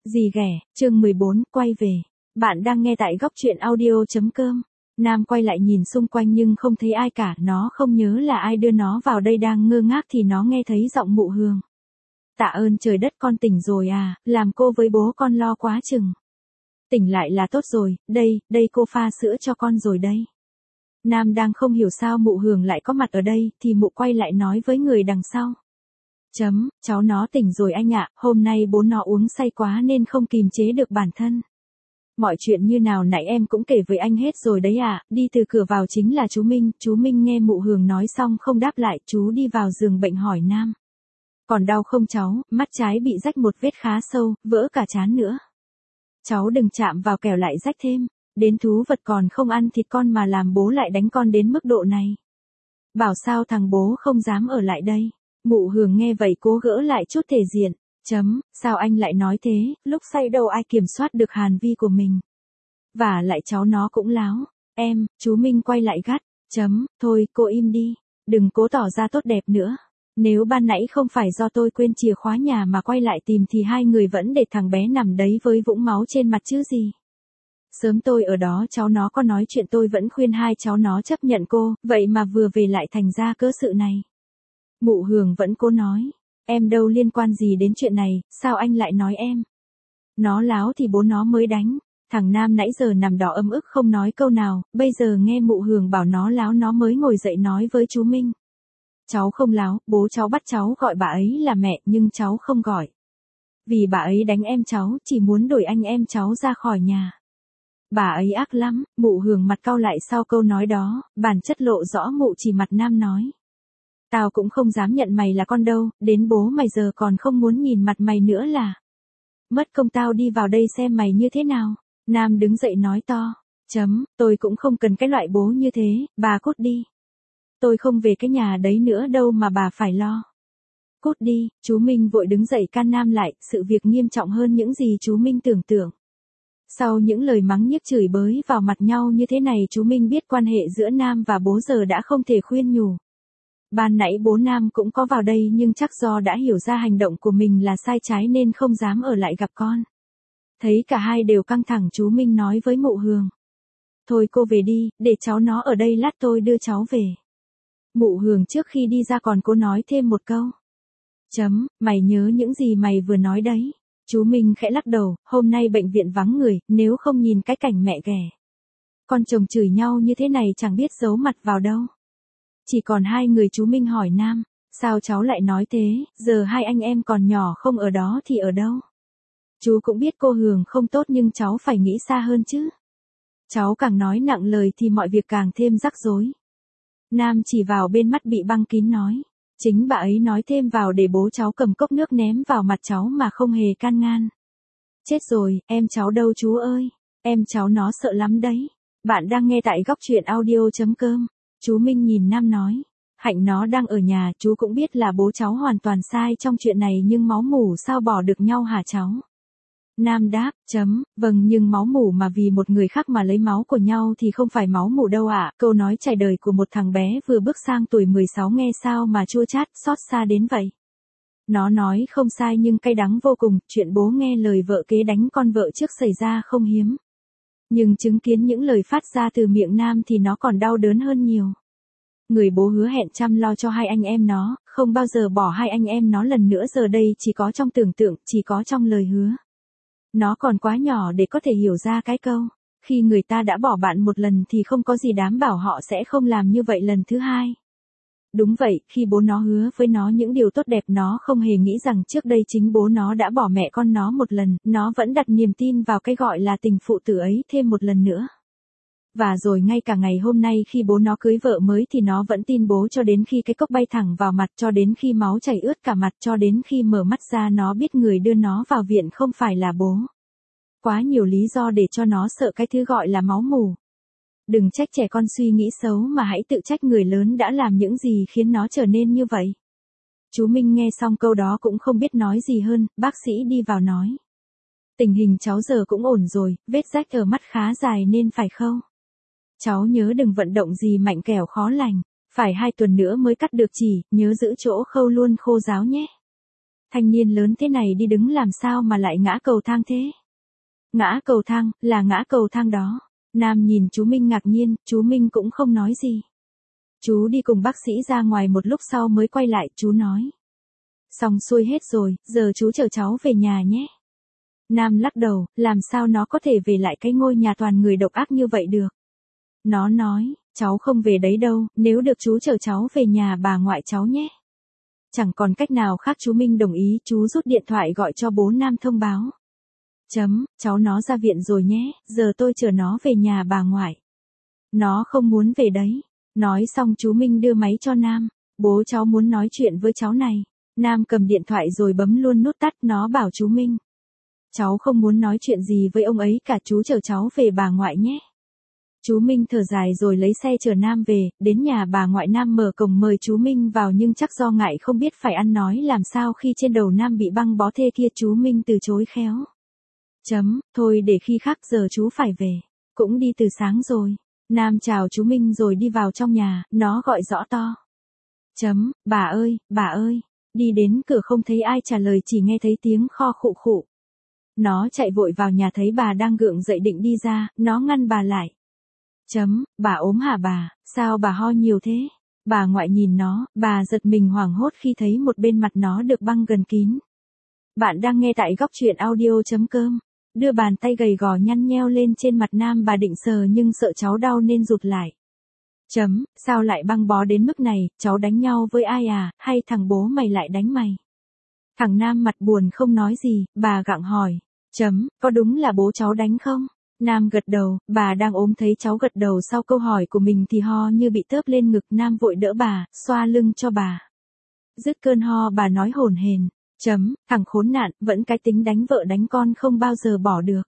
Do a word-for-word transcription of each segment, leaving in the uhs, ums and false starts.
Gì ghẻ, chương mười bốn, quay về. Bạn đang nghe tại góc truyện audio.com. Nam quay lại nhìn xung quanh nhưng không thấy ai cả, nó không nhớ là ai đưa nó vào đây, đang ngơ ngác thì nó nghe thấy giọng Mụ Hường. Tạ ơn trời đất, con tỉnh rồi à, làm cô với bố con lo quá chừng. Tỉnh lại là tốt rồi, đây, đây cô pha sữa cho con rồi đây. Nam đang không hiểu sao Mụ Hường lại có mặt ở đây, thì Mụ quay lại nói với người đằng sau. Chấm, cháu nó tỉnh rồi anh ạ, hôm nay bố nó uống say quá nên không kìm chế được bản thân. Mọi chuyện như nào nãy em cũng kể với anh hết rồi đấy ạ, à. Đi từ cửa vào chính là chú Minh. Chú Minh nghe Mụ Hường nói xong không đáp lại, chú đi vào giường bệnh hỏi Nam. Còn đau không cháu, mắt trái bị rách một vết khá sâu, vỡ cả trán nữa. Cháu đừng chạm vào kẻo lại rách thêm, đến thú vật còn không ăn thịt con mà làm bố lại đánh con đến mức độ này. Bảo sao thằng bố không dám ở lại đây. Mụ Hường nghe vậy cố gỡ lại chút thể diện. Chấm, sao anh lại nói thế, lúc say đâu ai kiểm soát được hàn vi của mình. Và lại cháu nó cũng láo. Em, chú Minh quay lại gắt. Chấm, thôi cô im đi, đừng cố tỏ ra tốt đẹp nữa. Nếu ban nãy không phải do tôi quên chìa khóa nhà mà quay lại tìm thì hai người vẫn để thằng bé nằm đấy với vũng máu trên mặt chứ gì. Sớm tôi ở đó cháu nó có nói chuyện tôi vẫn khuyên hai cháu nó chấp nhận cô, vậy mà vừa về lại thành ra cớ sự này. Mụ Hường vẫn cố nói, em đâu liên quan gì đến chuyện này, sao anh lại nói em? Nó láo thì bố nó mới đánh. Thằng Nam nãy giờ nằm đỏ ấm ức không nói câu nào, bây giờ nghe Mụ Hường bảo nó láo nó mới ngồi dậy nói với chú Minh. Cháu không láo, bố cháu bắt cháu gọi bà ấy là mẹ nhưng cháu không gọi. Vì bà ấy đánh em cháu, chỉ muốn đuổi anh em cháu ra khỏi nhà. Bà ấy ác lắm. Mụ Hường mặt cau lại sau câu nói đó, bản chất lộ rõ Mụ chỉ mặt Nam nói. Tao cũng không dám nhận mày là con đâu, đến bố mày giờ còn không muốn nhìn mặt mày nữa là. Mất công tao đi vào đây xem mày như thế nào. Nam đứng dậy nói to. Chấm, tôi cũng không cần cái loại bố như thế, bà cút đi. Tôi không về cái nhà đấy nữa đâu mà bà phải lo. Cút đi, chú Minh vội đứng dậy can Nam lại, sự việc nghiêm trọng hơn những gì chú Minh tưởng tượng. Sau những lời mắng nhiếc chửi bới vào mặt nhau như thế này chú Minh biết quan hệ giữa Nam và bố giờ đã không thể khuyên nhủ. Ban nãy bố Nam cũng có vào đây nhưng chắc do đã hiểu ra hành động của mình là sai trái nên không dám ở lại gặp con. Thấy cả hai đều căng thẳng chú Minh nói với Mụ Hường. Thôi cô về đi, để cháu nó ở đây lát tôi đưa cháu về. Mụ Hường trước khi đi ra còn cố nói thêm một câu. Chấm, mày nhớ những gì mày vừa nói đấy. Chú Minh khẽ lắc đầu, hôm nay bệnh viện vắng người, nếu không nhìn cái cảnh mẹ ghẻ. Con chồng chửi nhau như thế này chẳng biết giấu mặt vào đâu. Chỉ còn hai người. Chú Minh hỏi Nam, sao cháu lại nói thế, giờ hai anh em còn nhỏ không ở đó thì ở đâu? Chú cũng biết cô Hường không tốt nhưng cháu phải nghĩ xa hơn chứ. Cháu càng nói nặng lời thì mọi việc càng thêm rắc rối. Nam chỉ vào bên mắt bị băng kín nói, chính bà ấy nói thêm vào để bố cháu cầm cốc nước ném vào mặt cháu mà không hề can ngăn. Chết rồi, em cháu đâu chú ơi, em cháu nó sợ lắm đấy. Bạn đang nghe tại góc truyện audio.com. Chú Minh nhìn Nam nói, Hạnh nó đang ở nhà, chú cũng biết là bố cháu hoàn toàn sai trong chuyện này nhưng máu mủ sao bỏ được nhau hả cháu? Nam đáp, chấm, vâng nhưng máu mủ mà vì một người khác mà lấy máu của nhau thì không phải máu mủ đâu ạ. À. Câu nói trải đời của một thằng bé vừa bước sang tuổi mười sáu nghe sao mà chua chát, xót xa đến vậy. Nó nói không sai nhưng cay đắng vô cùng, chuyện bố nghe lời vợ kế đánh con vợ trước xảy ra không hiếm. Nhưng chứng kiến những lời phát ra từ miệng Nam thì nó còn đau đớn hơn nhiều. Người bố hứa hẹn chăm lo cho hai anh em nó, không bao giờ bỏ hai anh em nó lần nữa giờ đây chỉ có trong tưởng tượng, chỉ có trong lời hứa. Nó còn quá nhỏ để có thể hiểu ra cái câu, khi người ta đã bỏ bạn một lần thì không có gì đảm bảo họ sẽ không làm như vậy lần thứ hai. Đúng vậy, khi bố nó hứa với nó những điều tốt đẹp nó không hề nghĩ rằng trước đây chính bố nó đã bỏ mẹ con nó một lần, nó vẫn đặt niềm tin vào cái gọi là tình phụ tử ấy thêm một lần nữa. Và rồi ngay cả ngày hôm nay khi bố nó cưới vợ mới thì nó vẫn tin bố cho đến khi cái cốc bay thẳng vào mặt, cho đến khi máu chảy ướt cả mặt, cho đến khi mở mắt ra nó biết người đưa nó vào viện không phải là bố. Quá nhiều lý do để cho nó sợ cái thứ gọi là máu mủ. Đừng trách trẻ con suy nghĩ xấu mà hãy tự trách người lớn đã làm những gì khiến nó trở nên như vậy. Chú Minh nghe xong câu đó cũng không biết nói gì hơn, bác sĩ đi vào nói. Tình hình cháu giờ cũng ổn rồi, vết rách ở mắt khá dài nên phải khâu. Cháu nhớ đừng vận động gì mạnh kẻo khó lành, phải hai tuần nữa mới cắt được chỉ, nhớ giữ chỗ khâu luôn khô ráo nhé. thanh niên lớn thế này đi đứng làm sao mà lại ngã cầu thang thế? Ngã cầu thang, là ngã cầu thang đó. Nam nhìn chú Minh ngạc nhiên, chú Minh cũng không nói gì. Chú đi cùng bác sĩ ra ngoài một lúc sau mới quay lại, chú nói. Xong xuôi hết rồi, giờ chú chở cháu về nhà nhé. Nam lắc đầu, làm sao nó có thể về lại cái ngôi nhà toàn người độc ác như vậy được. Nó nói, cháu không về đấy đâu, nếu được chú chở cháu về nhà bà ngoại cháu nhé. Chẳng còn cách nào khác, chú Minh đồng ý, chú rút điện thoại gọi cho bố Nam thông báo. Chấm, cháu nó ra viện rồi nhé, giờ tôi chở nó về nhà bà ngoại. Nó không muốn về đấy. Nói xong chú Minh đưa máy cho Nam. Bố cháu muốn nói chuyện với cháu này. Nam cầm điện thoại rồi bấm luôn nút tắt, nó bảo chú Minh. Cháu không muốn nói chuyện gì với ông ấy cả, chú chở cháu về bà ngoại nhé. Chú Minh thở dài rồi lấy xe chở Nam về, đến nhà bà ngoại Nam mở cổng mời chú Minh vào nhưng chắc do ngại không biết phải ăn nói làm sao khi trên đầu Nam bị băng bó thế kia, chú Minh từ chối khéo. Chấm, thôi để khi khác, giờ chú phải về. Cũng đi từ sáng rồi. Nam chào chú Minh rồi đi vào trong nhà, nó gọi rõ to. Chấm, bà ơi, bà ơi. Đi đến cửa không thấy ai trả lời, chỉ nghe thấy tiếng kho khụ khụ. Nó chạy vội vào nhà thấy bà đang gượng dậy định đi ra, nó ngăn bà lại. Chấm, bà ốm hả bà, sao bà ho nhiều thế? Bà ngoại nhìn nó, bà giật mình hoảng hốt khi thấy một bên mặt nó được băng gần kín. Bạn đang nghe tại góc truyện audio.com. Đưa bàn tay gầy gò nhăn nheo lên trên mặt Nam, bà định sờ nhưng sợ cháu đau nên rụt lại. Chấm, sao lại băng bó đến mức này, cháu đánh nhau với ai à, hay thằng bố mày lại đánh mày? Thằng Nam mặt buồn không nói gì, bà gặng hỏi. Chấm, có đúng là bố cháu đánh không? Nam gật đầu, bà đang ốm thấy cháu gật đầu sau câu hỏi của mình thì ho như bị tớp lên ngực. Nam vội đỡ bà, xoa lưng cho bà. Dứt cơn ho bà nói hổn hển. Chấm, thằng khốn nạn, vẫn cái tính đánh vợ đánh con không bao giờ bỏ được.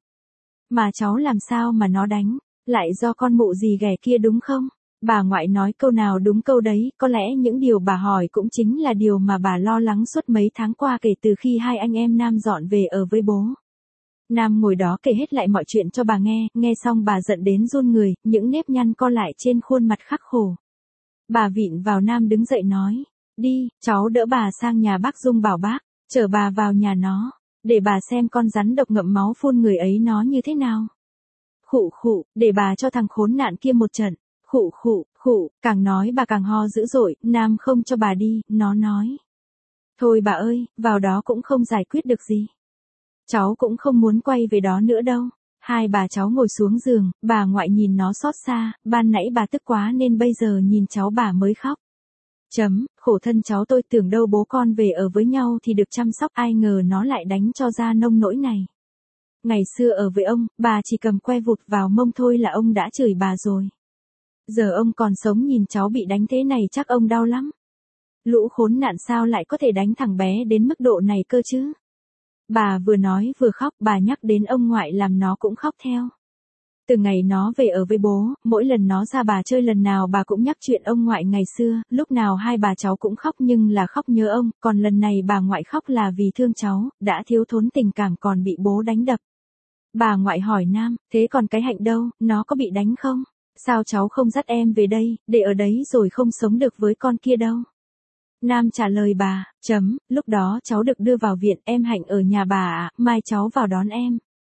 Mà cháu làm sao mà nó đánh, lại do con mụ gì ghẻ kia đúng không? Bà ngoại nói câu nào đúng câu đấy, có lẽ những điều bà hỏi cũng chính là điều mà bà lo lắng suốt mấy tháng qua kể từ khi hai anh em Nam dọn về ở với bố. Nam ngồi đó kể hết lại mọi chuyện cho bà nghe, nghe xong bà giận đến run người, những nếp nhăn co lại trên khuôn mặt khắc khổ. Bà vịn vào Nam đứng dậy nói, đi, cháu đỡ bà sang nhà bác Dung bảo bác, chở bà vào nhà nó, để bà xem con rắn độc ngậm máu phun người ấy nó như thế nào. Khụ khụ, để bà cho thằng khốn nạn kia một trận, khụ khụ, khụ, càng nói bà càng ho dữ dội. Nam không cho bà đi, nó nói. Thôi bà ơi, vào đó cũng không giải quyết được gì. Cháu cũng không muốn quay về đó nữa đâu. Hai bà cháu ngồi xuống giường, bà ngoại nhìn nó xót xa, ban nãy bà tức quá nên bây giờ nhìn cháu bà mới khóc. Chấm, khổ thân cháu tôi, tưởng đâu bố con về ở với nhau thì được chăm sóc, ai ngờ nó lại đánh cho ra nông nỗi này. Ngày xưa ở với ông, bà chỉ cầm que vụt vào mông thôi là ông đã chửi bà rồi. Giờ ông còn sống nhìn cháu bị đánh thế này chắc ông đau lắm. Lũ khốn nạn sao lại có thể đánh thằng bé đến mức độ này cơ chứ? Bà vừa nói vừa khóc, bà nhắc đến ông ngoại làm nó cũng khóc theo. Từ ngày nó về ở với bố, mỗi lần nó ra bà chơi lần nào bà cũng nhắc chuyện ông ngoại ngày xưa, lúc nào hai bà cháu cũng khóc nhưng là khóc nhớ ông, còn lần này bà ngoại khóc là vì thương cháu, đã thiếu thốn tình cảm còn bị bố đánh đập. Bà ngoại hỏi Nam, thế còn cái Hạnh đâu, nó có bị đánh không? Sao cháu không dắt em về đây, để ở đấy rồi không sống được với con kia đâu? Nam trả lời bà, chấm, lúc đó cháu được đưa vào viện, em Hạnh ở nhà bà ạ, mai cháu vào đón em.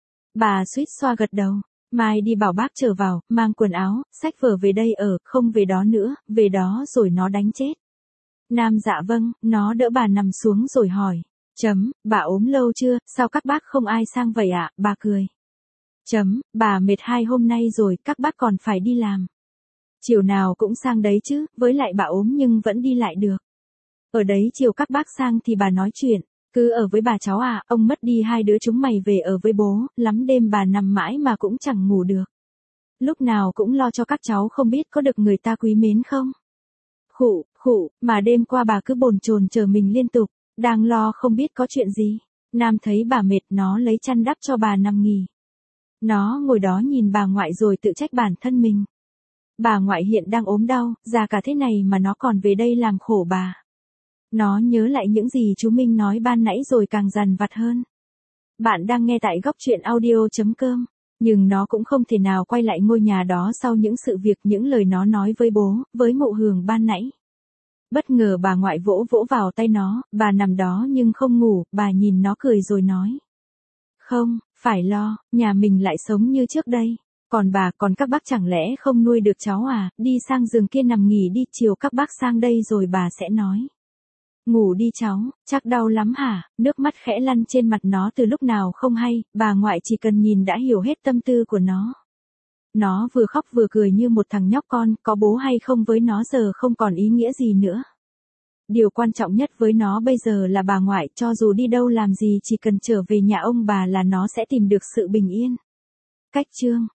Bà suýt xoa gật đầu, mai đi bảo bác trở vào, mang quần áo, xách vở về đây ở, không về đó nữa, về đó rồi nó đánh chết. Nam dạ vâng, nó đỡ bà nằm xuống rồi hỏi, chấm, bà ốm lâu chưa, sao các bác không ai sang vậy ạ, bà cười. Chấm, bà mệt hai hôm nay rồi, các bác còn phải đi làm. Chiều nào cũng sang đấy chứ, với lại bà ốm nhưng vẫn đi lại được. Ở đấy chiều các bác sang thì bà nói chuyện, cứ ở với bà cháu à, ông mất đi hai đứa chúng mày về ở với bố, lắm đêm bà nằm mãi mà cũng chẳng ngủ được. Lúc nào cũng lo cho các cháu không biết có được người ta quý mến không. Khụ, khụ, mà đêm qua bà cứ bồn chồn chờ mình liên tục, đang lo không biết có chuyện gì. Nam thấy bà mệt, nó lấy chăn đắp cho bà nằm nghỉ. Nó ngồi đó nhìn bà ngoại rồi tự trách bản thân mình. Bà ngoại hiện đang ốm đau, già cả thế này mà nó còn về đây làm khổ bà. Nó nhớ lại những gì chú Minh nói ban nãy rồi càng dằn vặt hơn. Bạn đang nghe tại góc truyện audio.com, nhưng nó cũng không thể nào quay lại ngôi nhà đó sau những sự việc, những lời nó nói với bố, với mụ Hường ban nãy. Bất ngờ bà ngoại vỗ vỗ vào tay nó, bà nằm đó nhưng không ngủ, bà nhìn nó cười rồi nói. Không, phải lo, nhà mình lại sống như trước đây. Còn bà, còn các bác chẳng lẽ không nuôi được cháu à, đi sang giường kia nằm nghỉ đi, chiều các bác sang đây rồi bà sẽ nói. Ngủ đi cháu, chắc đau lắm hả, nước mắt khẽ lăn trên mặt nó từ lúc nào không hay, bà ngoại chỉ cần nhìn đã hiểu hết tâm tư của nó. Nó vừa khóc vừa cười như một thằng nhóc con, có bố hay không với nó giờ không còn ý nghĩa gì nữa. Điều quan trọng nhất với nó bây giờ là bà ngoại, cho dù đi đâu làm gì chỉ cần trở về nhà ông bà là nó sẽ tìm được sự bình yên. Cách chương